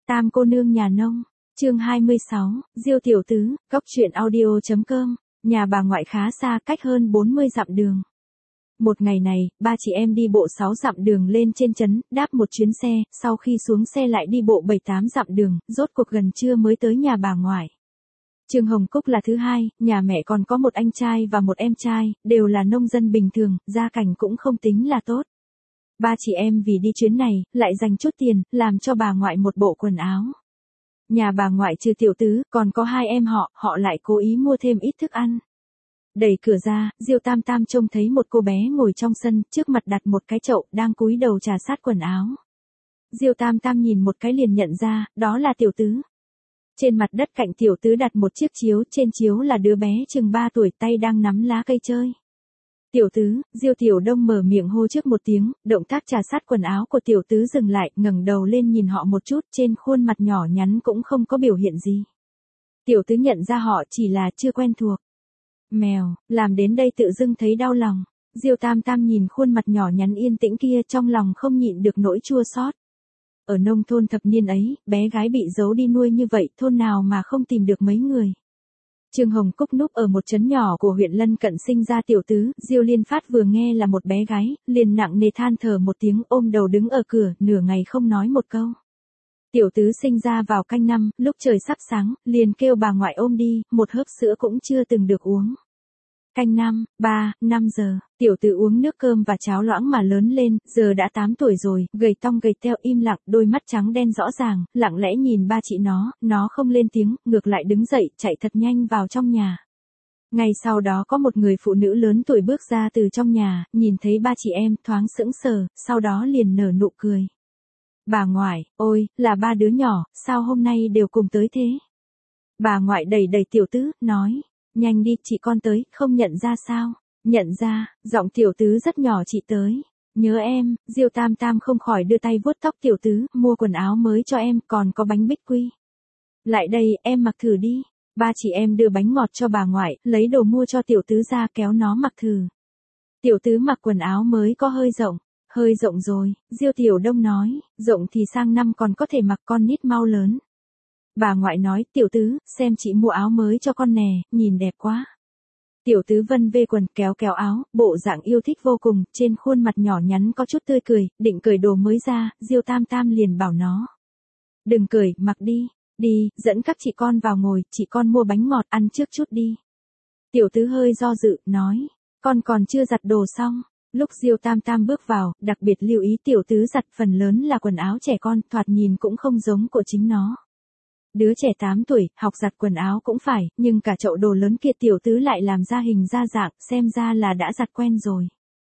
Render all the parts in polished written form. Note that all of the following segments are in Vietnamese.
Tam cô nương nhà nông, chương 26, Diêu tiểu tứ, góc truyện audio.com, nhà bà ngoại khá xa, cách hơn 40 dặm đường. Một ngày này, ba chị em đi bộ 6 dặm đường lên trên trấn, đáp một chuyến xe, sau khi xuống xe lại đi bộ 7-8 dặm đường, rốt cuộc gần trưa mới tới nhà bà ngoại. Trương Hồng Cúc là thứ hai, nhà mẹ còn có một anh trai và một em trai, đều là nông dân bình thường, gia cảnh cũng không tính là tốt. Ba chị em vì đi chuyến này, lại dành chút tiền, làm cho bà ngoại một bộ quần áo. Nhà bà ngoại trừ tiểu tứ, còn có hai em họ lại cố ý mua thêm ít thức ăn. Đẩy cửa ra, Diêu Tam Tam trông thấy một cô bé ngồi trong sân, trước mặt đặt một cái chậu, đang cúi đầu trà sát quần áo. Diêu Tam Tam nhìn một cái liền nhận ra, đó là tiểu tứ. Trên mặt đất cạnh tiểu tứ đặt một chiếc chiếu, trên chiếu là đứa bé chừng 3 tuổi, tay đang nắm lá cây chơi. Tiểu tứ, Diêu Tiểu Đông mở miệng hô trước một tiếng, động tác trà sát quần áo của tiểu tứ dừng lại, ngẩng đầu lên nhìn họ một chút, trên khuôn mặt nhỏ nhắn cũng không có biểu hiện gì. Tiểu tứ nhận ra họ chỉ là chưa quen thuộc. Mèo, làm đến đây tự dưng thấy đau lòng. Diêu Tam Tam nhìn khuôn mặt nhỏ nhắn yên tĩnh kia, trong lòng không nhịn được nỗi chua xót. Ở nông thôn thập niên ấy, bé gái bị giấu đi nuôi như vậy, thôn nào mà không tìm được mấy người. Trương Hồng Cúc núp ở một trấn nhỏ của huyện lân cận sinh ra tiểu tứ, Diêu Liên Phát vừa nghe là một bé gái, liền nặng nề than thở một tiếng, ôm đầu đứng ở cửa, nửa ngày không nói một câu. Tiểu tứ sinh ra vào canh năm, lúc trời sắp sáng, liền kêu bà ngoại ôm đi, một hớp sữa cũng chưa từng được uống. Canh năm, 5 giờ, tiểu tứ uống nước cơm và cháo loãng mà lớn lên, giờ đã 8 tuổi rồi, gầy tong gầy teo im lặng, đôi mắt trắng đen rõ ràng, lặng lẽ nhìn ba chị nó không lên tiếng, ngược lại đứng dậy, chạy thật nhanh vào trong nhà. Ngay sau đó có một người phụ nữ lớn tuổi bước ra từ trong nhà, nhìn thấy ba chị em, thoáng sững sờ, sau đó liền nở nụ cười. Bà ngoại, ôi, là ba đứa nhỏ, sao hôm nay đều cùng tới thế? Bà ngoại đẩy đẩy tiểu tứ, nói, nhanh đi, chị con tới, không nhận ra sao? Nhận ra, giọng tiểu tứ rất nhỏ, chị tới. Nhớ em, Diêu Tam Tam không khỏi đưa tay vuốt tóc tiểu tứ, mua quần áo mới cho em, còn có bánh bích quy. Lại đây, em mặc thử đi. Ba chị em đưa bánh ngọt cho bà ngoại, lấy đồ mua cho tiểu tứ ra, kéo nó mặc thử. Tiểu tứ mặc quần áo mới có hơi rộng. Hơi rộng rồi, Diêu Tiểu Đông nói, rộng thì sang năm còn có thể mặc, con nít mau lớn. Bà ngoại nói, tiểu tứ, xem chị mua áo mới cho con nè, nhìn đẹp quá. Tiểu tứ vân vê quần, kéo kéo áo, bộ dạng yêu thích vô cùng, trên khuôn mặt nhỏ nhắn có chút tươi cười, định cởi đồ mới ra, Diêu Tam Tam liền bảo nó. Đừng cởi, mặc đi, đi, dẫn các chị con vào ngồi, chị con mua bánh ngọt ăn trước chút đi. Tiểu tứ hơi do dự, nói, con còn chưa giặt đồ xong. Lúc Diêu Tam Tam bước vào, đặc biệt lưu ý tiểu tứ giặt, phần lớn là quần áo trẻ con, thoạt nhìn cũng không giống của chính nó. Đứa trẻ 8 tuổi, học giặt quần áo cũng phải, nhưng cả chậu đồ lớn kia tiểu tứ lại làm ra hình ra dạng, xem ra là đã giặt quen rồi.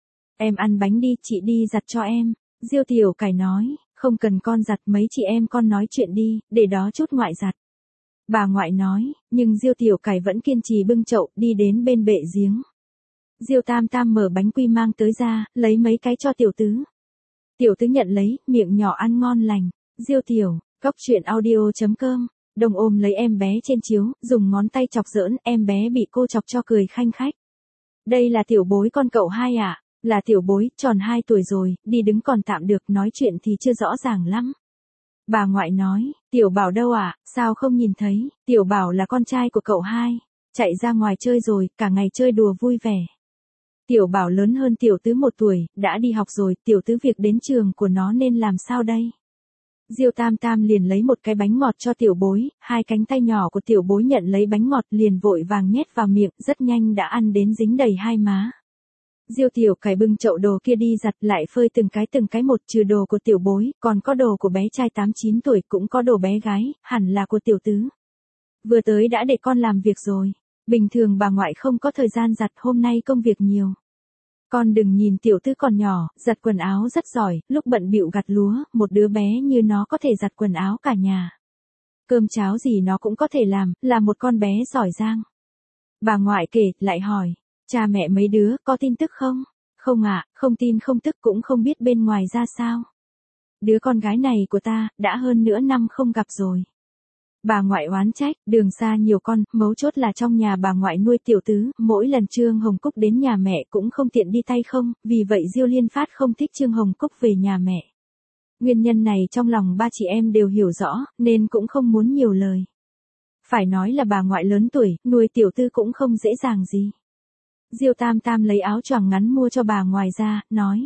Em ăn bánh đi, chị đi giặt cho em. Diêu Tiểu Cải nói, không cần con giặt, mấy chị em con nói chuyện đi, để đó chút ngoại giặt. Bà ngoại nói, nhưng Diêu Tiểu Cải vẫn kiên trì bưng chậu, đi đến bên bệ giếng. Diêu Tam Tam mở bánh quy mang tới ra, lấy mấy cái cho tiểu tứ. Tiểu tứ nhận lấy, miệng nhỏ ăn ngon lành. Diêu Tiểu, góc truyện audio.com, Đồng ôm lấy em bé trên chiếu, dùng ngón tay chọc giỡn, em bé bị cô chọc cho cười khanh khách. Đây là tiểu bối con cậu hai à? Là tiểu bối, tròn 2 tuổi rồi, đi đứng còn tạm được, nói chuyện thì chưa rõ ràng lắm. Bà ngoại nói, tiểu bảo đâu à, sao không nhìn thấy, tiểu bảo là con trai của cậu hai, chạy ra ngoài chơi rồi, cả ngày chơi đùa vui vẻ. Tiểu bảo lớn hơn tiểu tứ 1 tuổi, đã đi học rồi, tiểu tứ việc đến trường của nó nên làm sao đây? Diêu Tam Tam liền lấy một cái bánh ngọt cho tiểu bối, hai cánh tay nhỏ của tiểu bối nhận lấy bánh ngọt liền vội vàng nhét vào miệng, rất nhanh đã ăn đến dính đầy hai má. Diêu Tiểu Cải bưng chậu đồ kia đi giặt, lại phơi từng cái một, trừ đồ của tiểu bối, còn có đồ của bé trai 8-9 tuổi, cũng có đồ bé gái, hẳn là của tiểu tứ. Vừa tới đã để con làm việc rồi. Bình thường bà ngoại không có thời gian giặt, hôm nay công việc nhiều. Con đừng nhìn tiểu tứ còn nhỏ, giặt quần áo rất giỏi, lúc bận bịu gặt lúa, một đứa bé như nó có thể giặt quần áo cả nhà. Cơm cháo gì nó cũng có thể làm, là một con bé giỏi giang. Bà ngoại kể, lại hỏi, cha mẹ mấy đứa, có tin tức không? Không ạ, không tin không tức, cũng không biết bên ngoài ra sao. Đứa con gái này của ta, đã hơn nửa năm không gặp rồi. Bà ngoại oán trách, đường xa nhiều con, mấu chốt là trong nhà bà ngoại nuôi tiểu tứ, mỗi lần Trương Hồng Cúc đến nhà mẹ cũng không tiện đi tay không, vì vậy Diêu Liên Phát không thích Trương Hồng Cúc về nhà mẹ. Nguyên nhân này trong lòng ba chị em đều hiểu rõ, nên cũng không muốn nhiều lời. Phải nói là bà ngoại lớn tuổi, nuôi tiểu tư cũng không dễ dàng gì. Diêu Tam Tam lấy áo choàng ngắn mua cho bà ngoại ra, nói.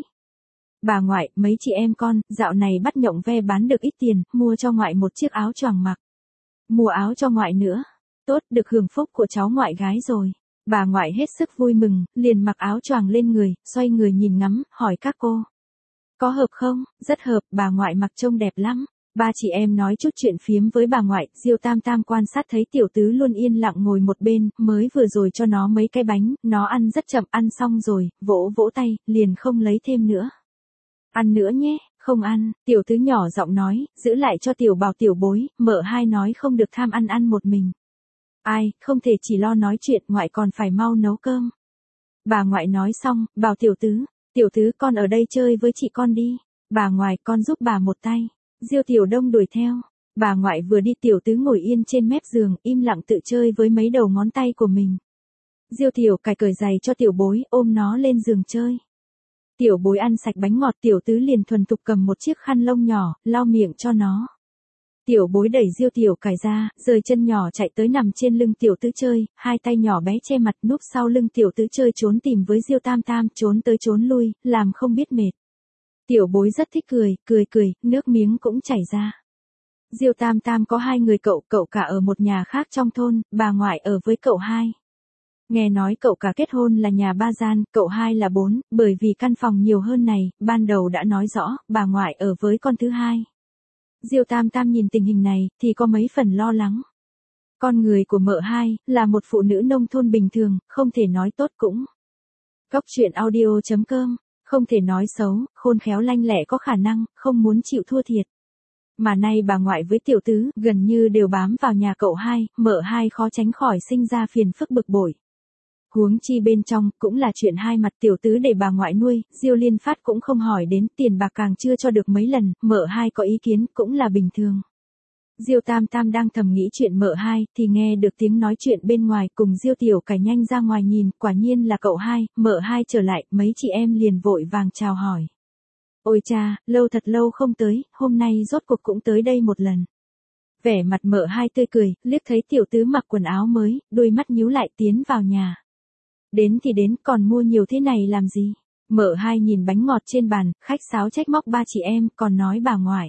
Bà ngoại, mấy chị em con, dạo này bắt nhộng ve bán được ít tiền, mua cho ngoại một chiếc áo choàng mặc. Mua áo cho ngoại nữa. Tốt, được hưởng phúc của cháu ngoại gái rồi. Bà ngoại hết sức vui mừng, liền mặc áo choàng lên người, xoay người nhìn ngắm, hỏi các cô. Có hợp không? Rất hợp, bà ngoại mặc trông đẹp lắm. Ba chị em nói chút chuyện phiếm với bà ngoại, Diêu Tam Tam quan sát thấy tiểu tứ luôn yên lặng ngồi một bên, mới vừa rồi cho nó mấy cái bánh, nó ăn rất chậm, ăn xong rồi, vỗ vỗ tay, liền không lấy thêm nữa. Ăn nữa nhé, không ăn, tiểu tứ nhỏ giọng nói, giữ lại cho tiểu bảo tiểu bối, mợ hai nói không được tham ăn ăn một mình. Ai, không thể chỉ lo nói chuyện, ngoại còn phải mau nấu cơm. Bà ngoại nói xong, bảo tiểu tứ con ở đây chơi với chị con đi. Bà ngoại con giúp bà một tay. Diêu Tiểu Đông đuổi theo. Bà ngoại vừa đi tiểu tứ ngồi yên trên mép giường, im lặng tự chơi với mấy đầu ngón tay của mình. Diêu Tiểu cài cởi giày cho tiểu bối, ôm nó lên giường chơi. Tiểu bối ăn sạch bánh ngọt, tiểu tứ liền thuần thục cầm một chiếc khăn lông nhỏ, lau miệng cho nó. Tiểu bối đẩy Diêu Tiểu cài ra, rời chân nhỏ chạy tới nằm trên lưng tiểu tứ chơi, hai tay nhỏ bé che mặt núp sau lưng tiểu tứ chơi trốn tìm với Diêu Tam Tam, trốn tới trốn lui, làm không biết mệt. Tiểu bối rất thích cười, nước miếng cũng chảy ra. Diêu Tam Tam có hai người cậu cả ở một nhà khác trong thôn, bà ngoại ở với cậu hai. Nghe nói cậu cả kết hôn là nhà 3 gian, cậu hai là 4, bởi vì căn phòng nhiều hơn này, ban đầu đã nói rõ, bà ngoại ở với con thứ hai. Diêu Tam Tam nhìn tình hình này, thì có mấy phần lo lắng. Con người của mợ hai, là một phụ nữ nông thôn bình thường, không thể nói tốt cũng. Góc truyện audio.com, không thể nói xấu, khôn khéo lanh lẹ có khả năng, không muốn chịu thua thiệt. Mà nay bà ngoại với tiểu tứ, gần như đều bám vào nhà cậu hai, mợ hai khó tránh khỏi sinh ra phiền phức bực bội. Huống chi bên trong, cũng là chuyện hai mặt, tiểu tứ để bà ngoại nuôi, Diêu Liên Phát cũng không hỏi đến, tiền bạc càng chưa cho được mấy lần, mợ hai có ý kiến, cũng là bình thường. Diêu Tam Tam đang thầm nghĩ chuyện mợ hai, thì nghe được tiếng nói chuyện bên ngoài, cùng Diêu Tiểu cải nhanh ra ngoài nhìn, quả nhiên là cậu hai, mợ hai trở lại, mấy chị em liền vội vàng chào hỏi. Ôi cha, thật lâu không tới, hôm nay rốt cuộc cũng tới đây một lần. Vẻ mặt mợ hai tươi cười, liếc thấy tiểu tứ mặc quần áo mới, đôi mắt nhíu lại tiến vào nhà. Đến thì đến, còn mua nhiều thế này làm gì? Mợ hai nhìn bánh ngọt trên bàn, khách sáo trách móc ba chị em, còn nói bà ngoại.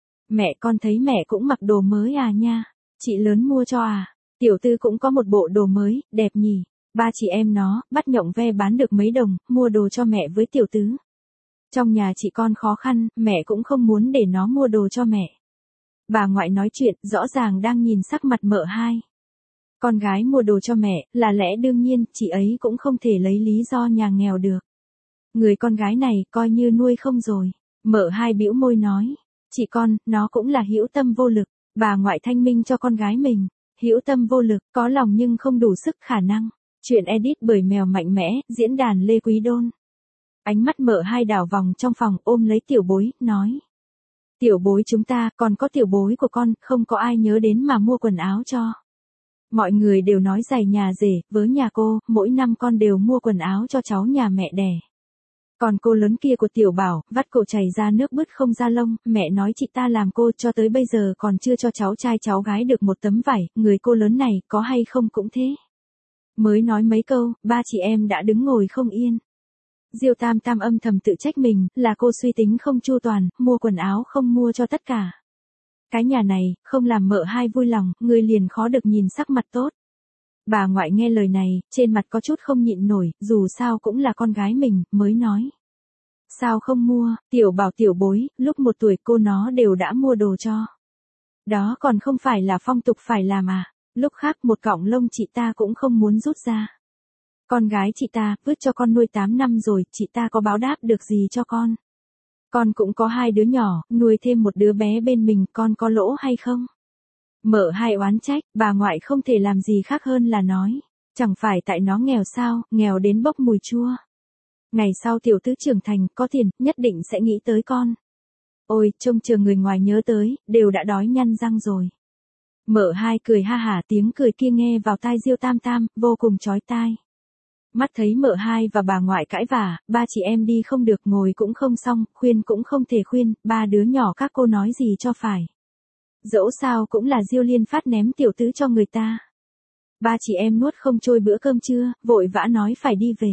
Mẹ con thấy mẹ cũng mặc đồ mới à nha, chị lớn mua cho à, tiểu tư cũng có một bộ đồ mới, đẹp nhỉ. Ba chị em nó, bắt nhộng ve bán được mấy đồng, mua đồ cho mẹ với tiểu tứ. Trong nhà chị con khó khăn, mẹ cũng không muốn để nó mua đồ cho mẹ. Bà ngoại nói chuyện, rõ ràng đang nhìn sắc mặt mợ hai. Con gái mua đồ cho mẹ, là lẽ đương nhiên, chị ấy cũng không thể lấy lý do nhà nghèo được. Người con gái này, coi như nuôi không rồi. Mợ hai bĩu môi nói, chị con, nó cũng là hữu tâm vô lực. Bà ngoại thanh minh cho con gái mình. Hữu tâm vô lực, có lòng nhưng không đủ sức khả năng. Chuyện edit bởi Mèo Mạnh Mẽ, diễn đàn Lê Quý Đôn. Ánh mắt mợ hai đảo vòng trong phòng, ôm lấy tiểu bối, nói. Tiểu bối chúng ta, còn có tiểu bối của con, không có ai nhớ đến mà mua quần áo cho. Mọi người đều nói giày nhà rể, với nhà cô, mỗi năm con đều mua quần áo cho cháu nhà mẹ đẻ. Còn cô lớn kia của tiểu bảo, vắt cổ chảy ra nước bứt không ra lông, mẹ nói chị ta làm cô cho tới bây giờ còn chưa cho cháu trai cháu gái được một tấm vải, người cô lớn này, có hay không cũng thế. Mới nói mấy câu, ba chị em đã đứng ngồi không yên. Diêu Tam Tam âm thầm tự trách mình, là cô suy tính không chu toàn, mua quần áo không mua cho tất cả. Cái nhà này, không làm mợ hai vui lòng, người liền khó được nhìn sắc mặt tốt. Bà ngoại nghe lời này, trên mặt có chút không nhịn nổi, dù sao cũng là con gái mình, mới nói. Sao không mua, tiểu bảo tiểu bối, lúc 1 tuổi cô nó đều đã mua đồ cho. Đó còn không phải là phong tục phải làm à, lúc khác một cọng lông chị ta cũng không muốn rút ra. Con gái chị ta, vứt cho con nuôi 8 năm rồi, chị ta có báo đáp được gì cho con? Con cũng có 2 đứa nhỏ, nuôi thêm một đứa bé bên mình, con có lỗ hay không? Mợ hai oán trách, bà ngoại không thể làm gì khác hơn là nói. Chẳng phải tại nó nghèo sao, nghèo đến bốc mùi chua. Ngày sau tiểu tứ trưởng thành, có tiền, nhất định sẽ nghĩ tới con. Ôi, trông chờ người ngoài nhớ tới, đều đã đói nhăn răng rồi. Mợ hai cười ha hả, tiếng cười kia nghe vào tai Diêu Tam Tam, vô cùng chói tai. Mắt thấy mợ hai và bà ngoại cãi vả, ba chị em đi không được ngồi cũng không xong, khuyên cũng không thể khuyên, ba đứa nhỏ các cô nói gì cho phải. Dẫu sao cũng là Diêu Liên Phát ném tiểu tứ cho người ta. Ba chị em nuốt không trôi bữa cơm trưa, vội vã nói phải đi về.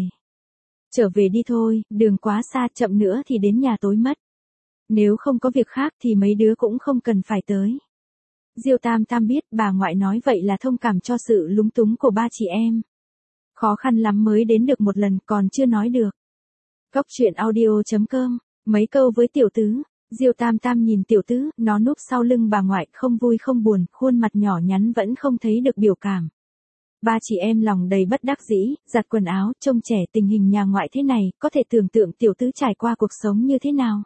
Trở về đi thôi, đường quá xa, chậm nữa thì đến nhà tối mất. Nếu không có việc khác thì mấy đứa cũng không cần phải tới. Diêu Tam Tam biết bà ngoại nói vậy là thông cảm cho sự lúng túng của ba chị em. Khó khăn lắm mới đến được một lần còn chưa nói được. Cóc truyện audio.com, mấy câu với tiểu tứ. Diêu Tam Tam nhìn tiểu tứ, nó núp sau lưng bà ngoại, không vui không buồn, khuôn mặt nhỏ nhắn vẫn không thấy được biểu cảm. Ba chị em lòng đầy bất đắc dĩ, giặt quần áo, trông trẻ, tình hình nhà ngoại thế này, có thể tưởng tượng tiểu tứ trải qua cuộc sống như thế nào.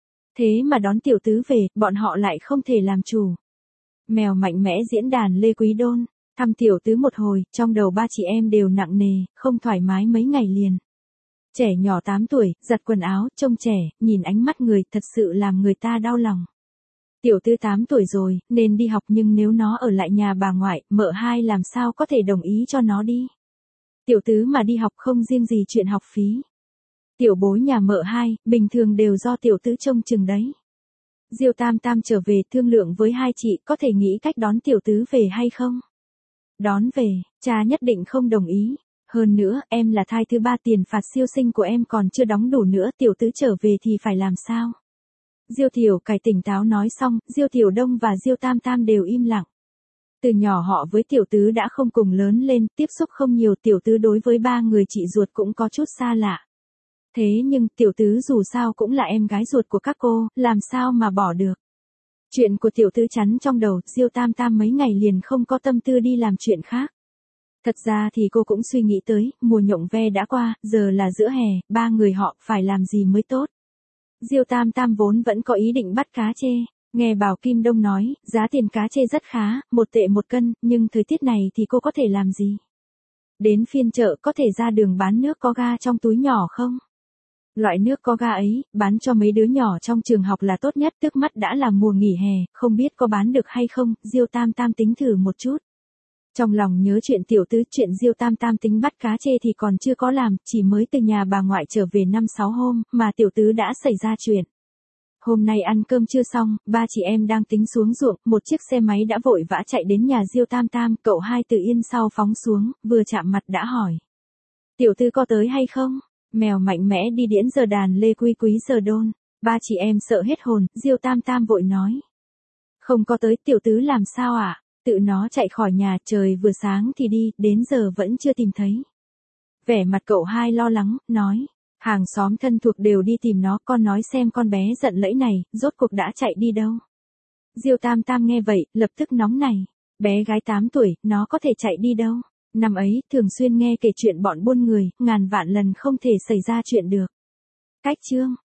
Thế mà đón tiểu tứ về, bọn họ lại không thể làm chủ. Mèo mạnh mẽ diễn đàn Lê Quý Đôn, thăm tiểu tứ một hồi, trong đầu ba chị em đều nặng nề, không thoải mái mấy ngày liền. Trẻ nhỏ 8 tuổi, giặt quần áo, trông trẻ, nhìn ánh mắt người, thật sự làm người ta đau lòng. Tiểu tứ 8 tuổi rồi, nên đi học nhưng nếu nó ở lại nhà bà ngoại, mợ hai làm sao có thể đồng ý cho nó đi. Tiểu tứ mà đi học không riêng gì chuyện học phí. Tiểu bối nhà mợ hai, bình thường đều do tiểu tứ trông chừng đấy. Diêu Tam Tam trở về thương lượng với hai chị có thể nghĩ cách đón tiểu tứ về hay không. Đón về, cha nhất định không đồng ý. Hơn nữa, em là thai thứ 3, tiền phạt siêu sinh của em còn chưa đóng đủ nữa, tiểu tứ trở về thì phải làm sao? Diêu Tiểu Cải tỉnh táo nói xong, Diêu Tiểu Đông và Diêu Tam Tam đều im lặng. Từ nhỏ họ với tiểu tứ đã không cùng lớn lên, tiếp xúc không nhiều, tiểu tứ đối với ba người chị ruột cũng có chút xa lạ. Thế nhưng tiểu tứ dù sao cũng là em gái ruột của các cô, làm sao mà bỏ được. Chuyện của tiểu tứ chắn trong đầu, Diêu Tam Tam mấy ngày liền không có tâm tư đi làm chuyện khác. Thật ra thì cô cũng suy nghĩ tới, mùa nhộng ve đã qua, giờ là giữa hè, ba người họ phải làm gì mới tốt. Diêu Tam Tam vốn vẫn có ý định bắt cá trê, nghe Bảo Kim Đông nói, giá tiền cá trê rất khá, 1 tệ 1 cân, nhưng thời tiết này thì cô có thể làm gì? Đến phiên chợ có thể ra đường bán nước có ga trong túi nhỏ không? Loại nước có ga ấy, bán cho mấy đứa nhỏ trong trường học là tốt nhất, trước mắt đã là mùa nghỉ hè, không biết có bán được hay không, Diêu Tam Tam tính thử một chút. Trong lòng nhớ chuyện tiểu tứ, chuyện Diêu Tam Tam tính bắt cá trê thì còn chưa có làm, chỉ mới từ nhà bà ngoại trở về 5-6 hôm, mà tiểu tứ đã xảy ra chuyện. Hôm nay ăn cơm chưa xong, ba chị em đang tính xuống ruộng, một chiếc xe máy đã vội vã chạy đến nhà Diêu Tam Tam, cậu hai từ yên sau phóng xuống, vừa chạm mặt đã hỏi. Tiểu tứ có tới hay không? Mèo mạnh mẽ đi điễn giờ đàn Lê Quý Quý giờ đôn, ba chị em sợ hết hồn, Diêu Tam Tam vội nói. Không có tới, tiểu tứ làm sao ạ? Tự nó chạy khỏi nhà, trời vừa sáng thì đi, đến giờ vẫn chưa tìm thấy. Vẻ mặt cậu hai lo lắng, nói. Hàng xóm thân thuộc đều đi tìm nó, con nói xem con bé giận lẫy này, rốt cuộc đã chạy đi đâu. Diêu Tam Tam nghe vậy, lập tức nóng này. Bé gái 8 tuổi, nó có thể chạy đi đâu. Năm ấy, thường xuyên nghe kể chuyện bọn buôn người, ngàn vạn lần không thể xảy ra chuyện được. Cách chương.